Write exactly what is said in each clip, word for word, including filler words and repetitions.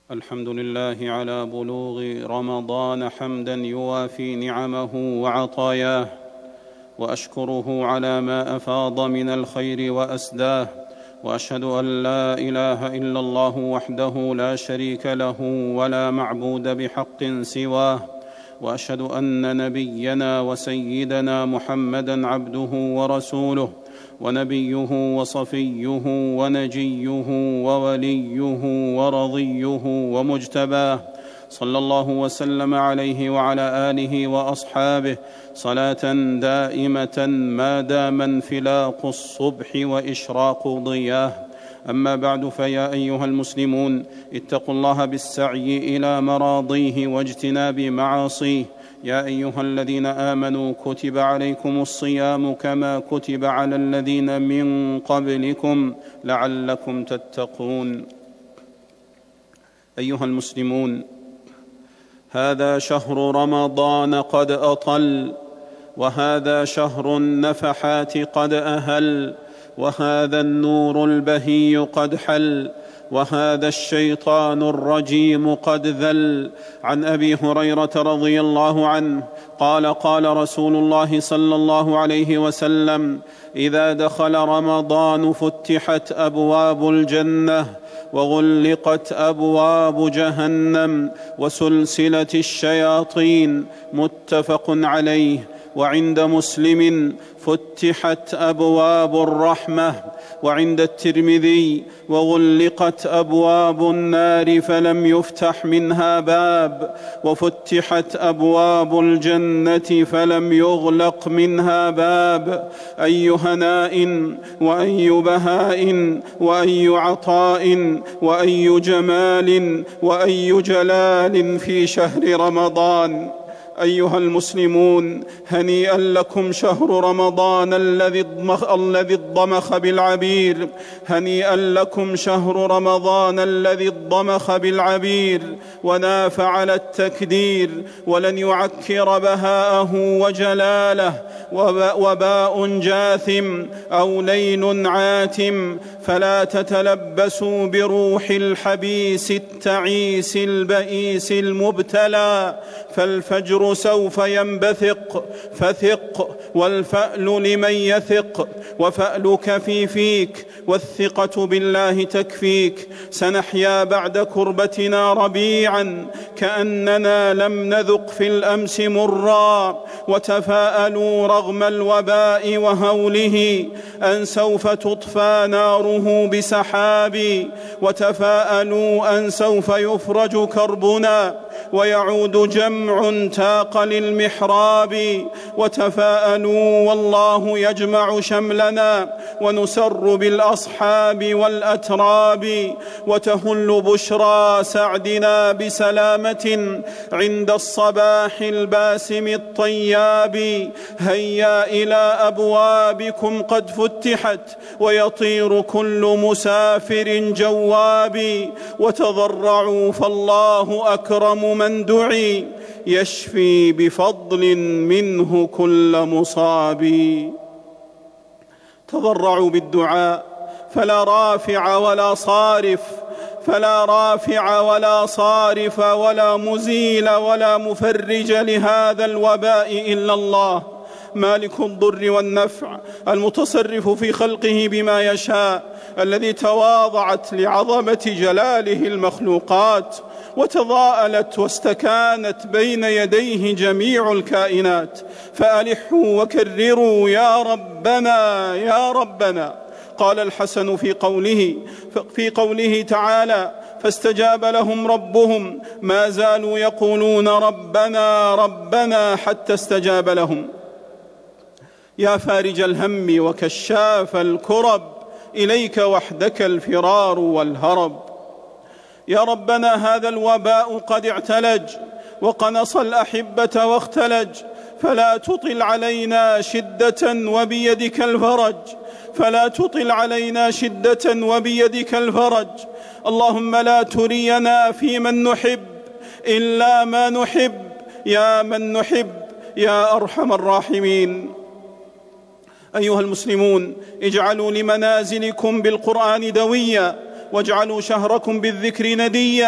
الحمد لله على بلوغ رمضان حمدا يوافي نعمه وعطاياه، واشكره على ما افاض من الخير واسداه، واشهد ان لا اله الا الله وحده لا شريك له ولا معبود بحق سواه، واشهد ان نبينا وسيدنا محمدا عبده ورسوله ونبيه وصفيه ونجيه ووليه ورضيه ومجتباه، صلى الله وسلم عليه وعلى آله وأصحابه صلاة دائمة ما دام انفلاق الصبح وإشراق ضياه. أما بعد، فيا أيها المسلمون، اتقوا الله بالسعي إلى مراضيه واجتناب معاصيه. يا أيها الذين آمنوا كتب عليكم الصيام كما كتب على الذين من قبلكم لعلكم تتقون. أيها المسلمون، هذا شهر رمضان قد أطل، وهذا شهر النفحات قد أهل، وهذا النور البهي قد حل، وهذا الشيطان الرجيم قد ذل. عن أبي هريرة رضي الله عنه قال: قال رسول الله صلى الله عليه وسلم: إذا دخل رمضان فتحت أبواب الجنة وغلقت أبواب جهنم وسلسلت الشياطين. متفق عليه. وعند مسلم: فتحت أبواب الرحمة. وعند الترمذي: وغلقت أبواب النار فلم يفتح منها باب، وفتحت أبواب الجنة فلم يغلق منها باب. أي هناء وأي بهاء وأي عطاء وأي جمال وأي جلال في شهر رمضان. أيها المسلمون، هنيئا لكم شهر رمضان الذي الذي اضمخ بالعبير، هنيئا لكم شهر رمضان الذي اضمخ بالعبير وناف على التكدير، ولن يعكر بهاءه وجلاله وباء جاثم أو ليل عاتم. فلا تتلبسوا بروح الحبيس التعيس البئيس المبتلى، فالفجر سوف ينبثق فثق، والفأل لمن يثق، وفألك في فيك، والثقة بالله تكفيك. سنحيا بعد كربتنا ربيعا كأننا لم نذق في الأمس مرا، وتفاءلوا رغم الوباء وهوله أن سوف تطفى ناره بسحاب، وتفاءلوا أن سوف يفرج كربنا ويعود جمع تاق للمحراب، وتفاءلوا والله يجمع شملنا ونسر بالأصحاب والأتراب، وتهل بشرى سعدنا بسلامة عند الصباح الباسم الطياب. هيا إلى أبوابكم قد فتحت ويطير كل مسافر جواب، وتضرعوا فالله أكرم من دعي يشفي بفضل منه كل مصاب. تضرعوا بالدعاء فلا رافع ولا صارف، فلا رافع ولا صارف ولا مزيل ولا مفرج لهذا الوباء إلا الله، مالك الضر والنفع، المتصرف في خلقه بما يشاء، الذي تواضعت لعظمة جلاله المخلوقات وتضاءلت واستكانت بين يديه جميع الكائنات. فألحوا وكرروا يا ربنا يا ربنا. قال الحسن في قوله في قوله تعالى: فاستجاب لهم ربهم ما زالوا يقولون ربنا ربنا حتى استجاب لهم. يا فارج الهم وكشاف الكرب، إليك وحدك الفرار والهرب. يا ربنا، هذا الوباء قد اعتلج وقنص الأحبة واختلج، فلا تطل علينا شدة وبيدك الفرج، فلا تطل علينا شدة وبيدك الفرج. اللهم لا ترينا في من نحب إلا ما نحب، يا من نحب يا أرحم الراحمين. أيها المسلمون، اجعلوا لمنازلكم بالقرآن دويا، واجعلوا شهركم بالذكر نديا،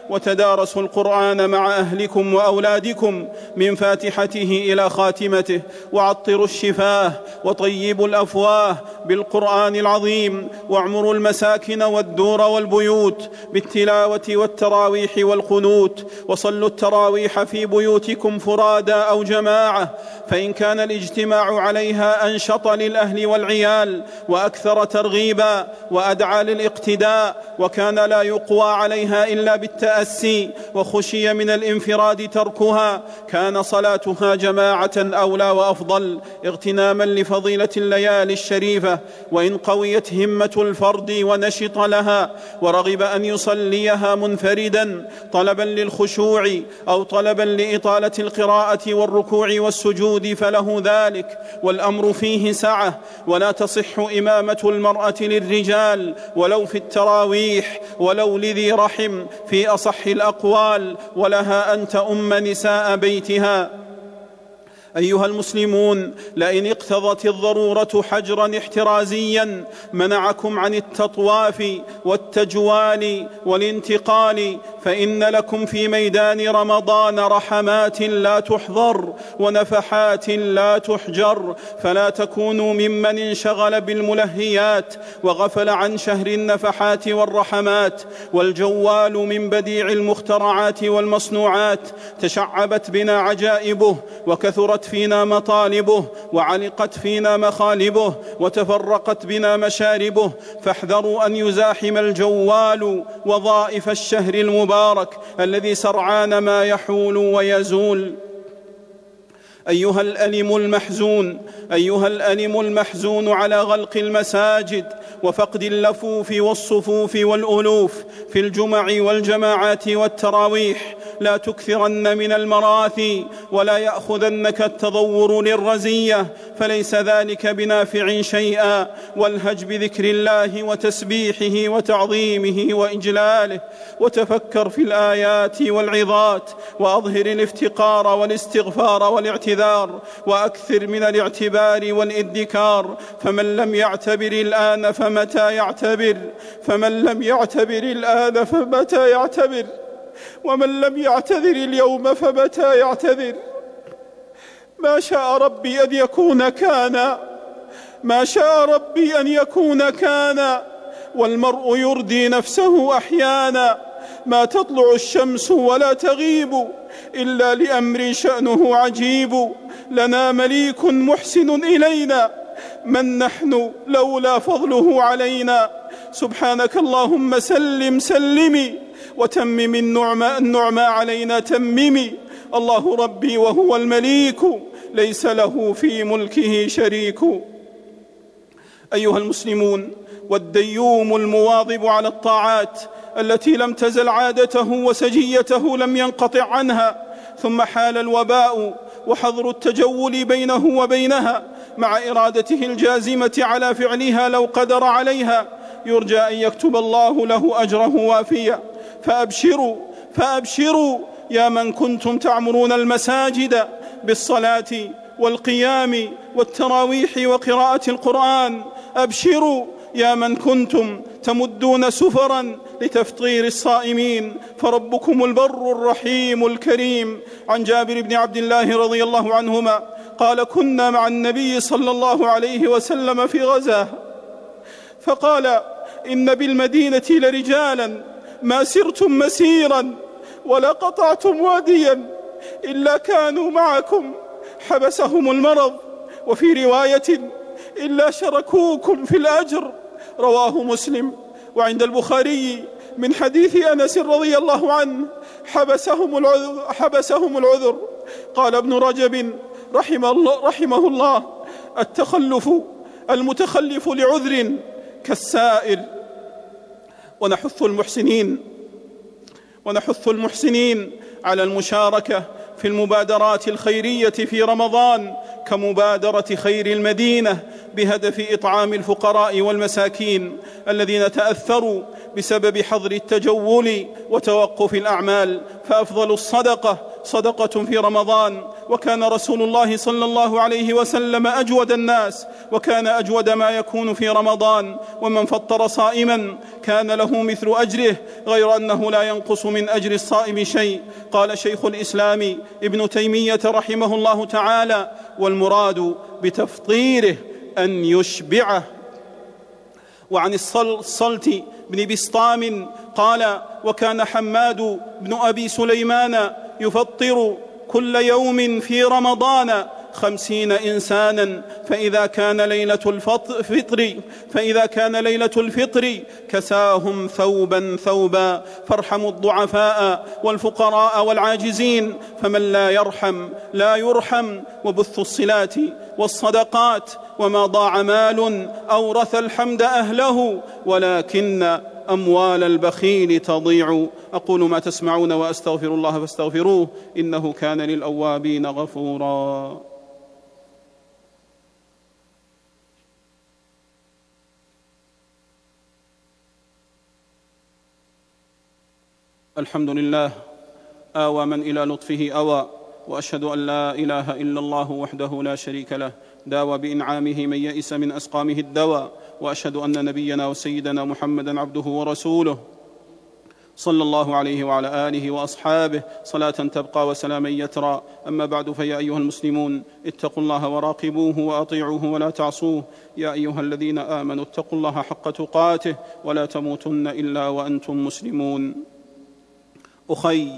وتدارسوا القرآن مع أهلكم وأولادكم من فاتحته إلى خاتمته، وعطروا الشفاه وطيبوا الأفواه بالقرآن العظيم، واعمروا المساكن والدور والبيوت بالتلاوة والتراويح والقنوت، وصلوا التراويح في بيوتكم فرادا أو جماعة، فإن كان الاجتماع عليها أنشط للأهل والعيال وأكثر ترغيبا وأدعى للاقتداء، وكان لا يقوى عليها إلا بالتأسي وخشي من الانفراد تركها، كان صلاتها جماعة أولى وأفضل اغتناما لفضيلة الليالي الشريفة. وإن قويت همة الفرد ونشط لها ورغب أن يصليها منفردا طلبا للخشوع أو طلبا لإطالة القراءة والركوع والسجود فله ذلك، والأمر فيه سعة، ولا تصح إمامة المرأة للرجال ولو في التراويح ولو لذي رحم في أصح الأقوال، ولها أن تؤم نساء بيتها. أيها المسلمون، لئن اقتضت الضرورة حجرا احترازيا منعكم عن التطواف والتجوال والانتقال، فإن لكم في ميدان رمضان رحمات لا تحضر ونفحات لا تحجر، فلا تكونوا ممن انشغل بالملهيات وغفل عن شهر النفحات والرحمات. والجوال من بديع المخترعات والمصنوعات، تشعبت بنا عجائبه وكثرت فينا مطالبه وعلقت فينا مخالبه وتفرقت بنا مشاربه، فاحذروا أن يزاحم الجوال وظائف الشهر المبارك الذي سرعان ما يحول ويزول. أيها الألم المحزون أيها الألم المحزون على غلق المساجد وفقد اللفوف والصفوف والألوف في الجمع والجماعات والتراويح، لا تكثرن من المراثي ولا يأخذنك التضور للرزية، فليس ذلك بنافع شيئا، والهج بذكر الله وتسبيحه وتعظيمه وإجلاله، وتفكر في الآيات والعظات، وأظهر الافتقار والاستغفار والاعتذار، وأكثر من الاعتبار والإدكار، فمن لم يعتبر الآن فمتى يعتبر فمن لم يعتبر الآن فمتى يعتبر ومن لم يعتذر اليوم فمتى يعتذر. ما شاء ربي أن يكون كان ما شاء ربي أن يكون كان والمرء يردي نفسه أحيانا، ما تطلع الشمس ولا تغيب إلا لأمر شأنه عجيب، لنا مليك محسن إلينا، من نحن لولا فضله علينا، سبحانك اللهم سلم سلمي وتمم النعمة, النعمة علينا تممي، الله ربي وهو المليك ليس له في ملكه شريك. أيها المسلمون، والديوم المواظب على الطاعات التي لم تزل عادته وسجيته لم ينقطع عنها، ثم حال الوباء وحظر التجول بينه وبينها مع إرادته الجازمة على فعلها لو قدر عليها، يرجى أن يكتب الله له أجره وافيا. فأبشروا فأبشروا يا من كنتم تعمرون المساجد بالصلاة والقيام والتراويح وقراءة القرآن، أبشروا يا من كنتم تمدون سفرا لتفطير الصائمين، فربكم البر الرحيم الكريم. عن جابر بن عبد الله رضي الله عنهما قال: كنا مع النبي صلى الله عليه وسلم في غزاه، فقال: إن بالمدينة لرجالا ما سرتم مسيرا ولا قطعتم واديا إلا كانوا معكم، حبسهم المرض، وفي رواية إلا شركوكم في الأجر، رواه مسلم. وعند البخاري من حديث أنس رضي الله عنه: حبسهم العذر, حبسهم العذر. قال ابن رجب رحمه الله, رحمه الله: التخلف المتخلف لعذر كالسائر. ونحث المحسنين ونحث المحسنين على المشاركة في المبادرات الخيرية في رمضان، كمبادرة خير المدينة بهدف إطعام الفقراء والمساكين الذين تأثروا بسبب حظر التجول وتوقف الأعمال. فأفضل الصدقة صدقة في رمضان، وكان رسول الله صلى الله عليه وسلم أجود الناس، وكان أجود ما يكون في رمضان، ومن فطر صائما كان له مثل أجره، غير أنه لا ينقص من أجر الصائم شيء. قال شيخ الإسلام ابن تيمية رحمه الله تعالى: والمراد بتفطيره أن يشبعه. وعن الصلت بن بسطام قال: وكان حماد بن أبي سليمان يفطر كل يوم في رمضان خمسين إنسانا، فإذا كان ليلة الفطر فإذا كان ليلة الفطر كساهم ثوبا ثوبا، فارحموا الضعفاء والفقراء والعاجزين، فمن لا يرحم لا يرحم. وبث الصلات والصدقات، وما ضاع مال أورث الحمد أهله، ولكن أموال البخيل تضيع. أقول ما تسمعون وأستغفر الله فاستغفروه، إنه كان للأوابين غفورا. الحمد لله آوى من إلى لطفه أوى، وأشهد أن لا إله إلا الله وحده لا شريك له، داوى بإنعامه من يئس من أسقامه الدواء. وأشهد أن نبينا وسيدنا محمدًا عبده ورسوله، صلى الله عليه وعلى آله وأصحابه صلاة تبقى وسلاما يترى. أما بعد، فيا أيها المسلمون، اتقوا الله وراقبوه وأطيعوه ولا تعصوه. يا أيها الذين آمنوا اتقوا الله حق تقاته ولا تموتن إلا وأنتم مسلمون. أخي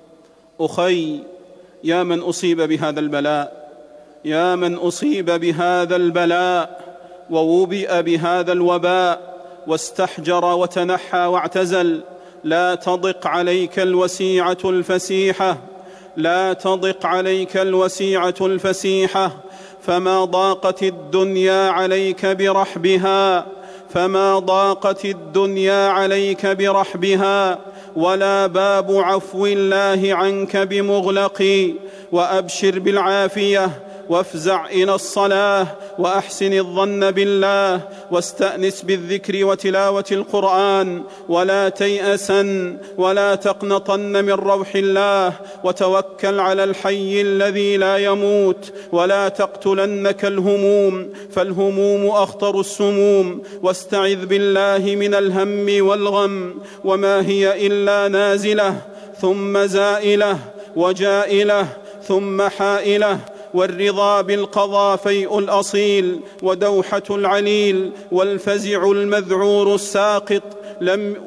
أخي يا من أصيب بهذا البلاء، يا من أصيب بهذا البلاء ووبئ بهذا الوباء واستحجر وتنحى واعتزل، لا تضق عليك الوسيعة الفسيحة، لا تضق عليك الوسيعة الفسيحة، فما ضاقت الدنيا عليك برحبها، فما ضاقت الدنيا عليك برحبها، ولا باب عفو الله عنك بمغلق. وأبشر بالعافية، وافزع إلى الصلاة، وأحسن الظن بالله، واستأنس بالذكر وتلاوة القرآن، ولا تيأسن ولا تقنطن من روح الله، وتوكل على الحي الذي لا يموت، ولا تقتلنك الهموم، فالهموم أخطر السموم. واستعذ بالله من الهم والغم، وما هي إلا نازلة ثم زائلة وجائلة ثم حائلة، والرضا بالقضاء فيء الأصيل ودوحة العليل، والفزع المذعور الساقط لم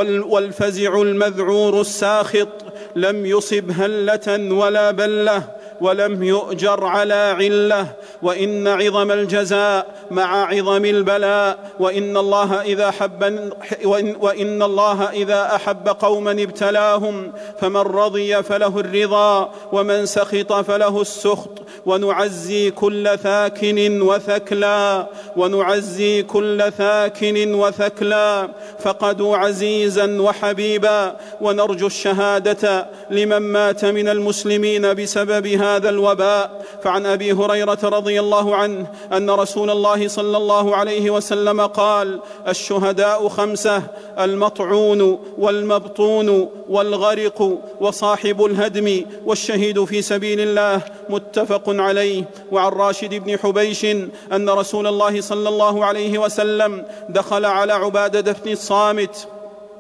والفزع المذعور الساخط لم يصب هلة ولا بلة، ولم يؤجر على علة. وإن عظم الجزاء مع عظم البلاء، وإن الله إذا حب وإن, وإن الله إذا أحب قوما ابتلاهم، فمن رضي فله الرضا، ومن سخط فله السخط. ونعزي كل ثاكن وثكلا، ونعزي كل ثاكن وثكلا، فقدوا عزيزا وحبيبا. ونرجو الشهادة لمن مات من المسلمين بسبب هذا الوباء. فعن أبي هريرة رضي الله عنه أن رسول الله صلى الله عليه وسلم قال: الشهداء خمسة: المطعون والمبطون والغرق وصاحب الهدم والشهيد في سبيل الله، متفق عليه. وعن راشد بن حبيش أن رسول الله صلى الله عليه وسلم دخل على عبادة بن الصامت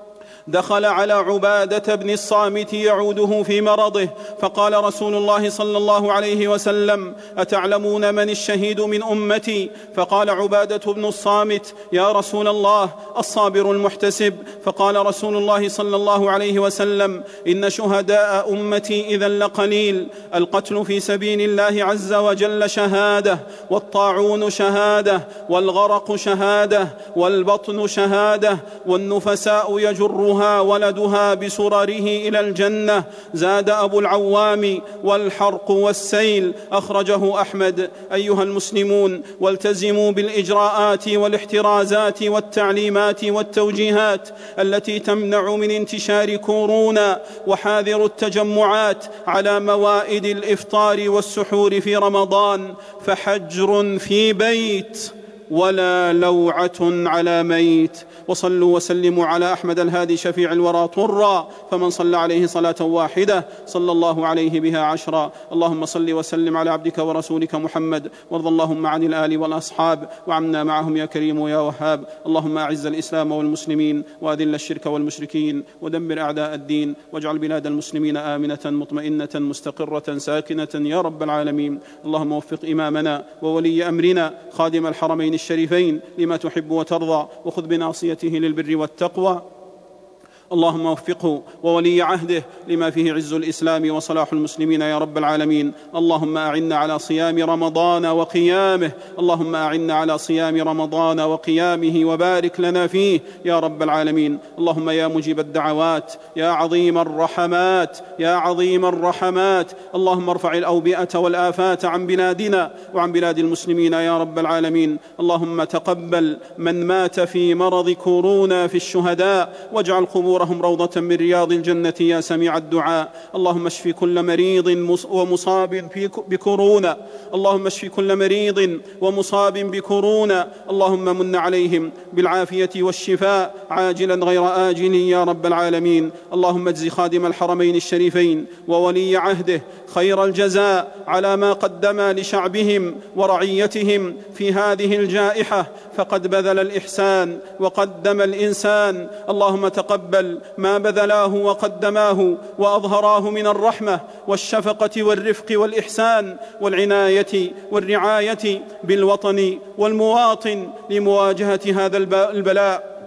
دخل على عبادة بن الصامت يعوده في مرضه، فقال رسول الله صلى الله عليه وسلم: أتعلمون من الشهيد من أمتي؟ فقال عبادة بن الصامت: يا رسول الله، الصابر المحتسب. فقال رسول الله صلى الله عليه وسلم: إن شهداء أمتي إذا لقليل. القتل في سبيل الله عز وجل شهادة، والطاعون شهادة، والغرق شهادة، والبطن شهادة، والنفساء يجرها ولدها بسرره إلى الجنة. زاد أبو العوام: والحرق والسيل. أخرجه أحمد. أيها المسلمون، والتزموا بالإجراءات والاحترازات والتعليمات والتوجيهات التي تمنع من انتشار كورونا، وحاذروا التجمعات على موائد الإفطار والسحور في رمضان، فحجر في بيت ولا لوعة على ميت. وصلوا وسلموا على أحمد الهادي شفيع الورى طرا، فمن صلى عليه صلاة واحدة صلى الله عليه بها عشرا. اللهم صل وسلم على عبدك ورسولك محمد، وارض اللهم عن الآل والأصحاب وعنا معهم يا كريم يا وهاب. اللهم أعز الإسلام والمسلمين، وأذل الشرك والمشركين، ودمر أعداء الدين، واجعل بلاد المسلمين آمنة مطمئنة مستقرة ساكنة يا رب العالمين. اللهم وفق إمامنا وولي أمرنا خادم الحرمين الشريفين لما تحب وترضى، وخذ بناصيته للبر والتقوى. اللهم وفقه وولي عهده لما فيه عز الإسلام وصلاح المسلمين يا رب العالمين. اللهم أعنا على صيام رمضان وقيامه، اللهم أعنا على صيام رمضان وقيامه، وبارك لنا فيه يا رب العالمين. اللهم يا مجيب الدعوات، يا عظيم الرحمات، يا عظيم الرحمات، اللهم ارفع الأوبئة والآفات عن بلادنا وعن بلاد المسلمين يا رب العالمين. اللهم تقبل من مات في مرض كورونا في الشهداء، واجعل قبور قبورهم روضة من رياض الجنة يا سميع الدعاء. اللهم اشف كل مريض ومصاب بكورونا، اللهم اشف كل مريض ومصاب بكورونا، اللهم من عليهم بالعافية والشفاء عاجلا غير آجل يا رب العالمين. اللهم اجز خادم الحرمين الشريفين وولي عهده خير الجزاء على ما قدم لشعبهم ورعيتهم في هذه الجائحة، فقد بذل الإحسان وقدم الإنسان. اللهم تقبل ما بذلاه وقدماه وأظهراه من الرحمة والشفقة والرفق والإحسان والعناية والرعاية بالوطن والمواطن لمواجهة هذا البلاء.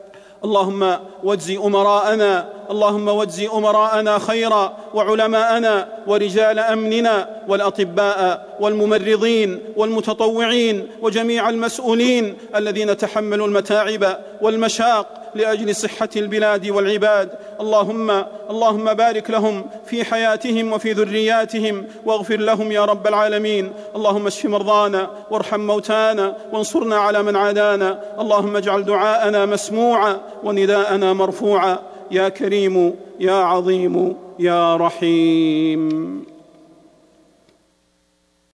اللهم واجز أمراءنا، اللهم واجز أمراءنا خيرا، وعلماءنا ورجال أمننا والأطباء والممرضين والمتطوعين وجميع المسؤولين الذين تحملوا المتاعب والمشاق لأجل صحة البلاد والعباد. اللهم اللهم بارك لهم في حياتهم وفي ذرياتهم، واغفر لهم يا رب العالمين. اللهم اشف مرضانا وارحم موتانا وانصرنا على من عادانا. اللهم اجعل دعاءنا مسموعا ونداءنا مرفوعا يا كريم يا عظيم يا رحيم.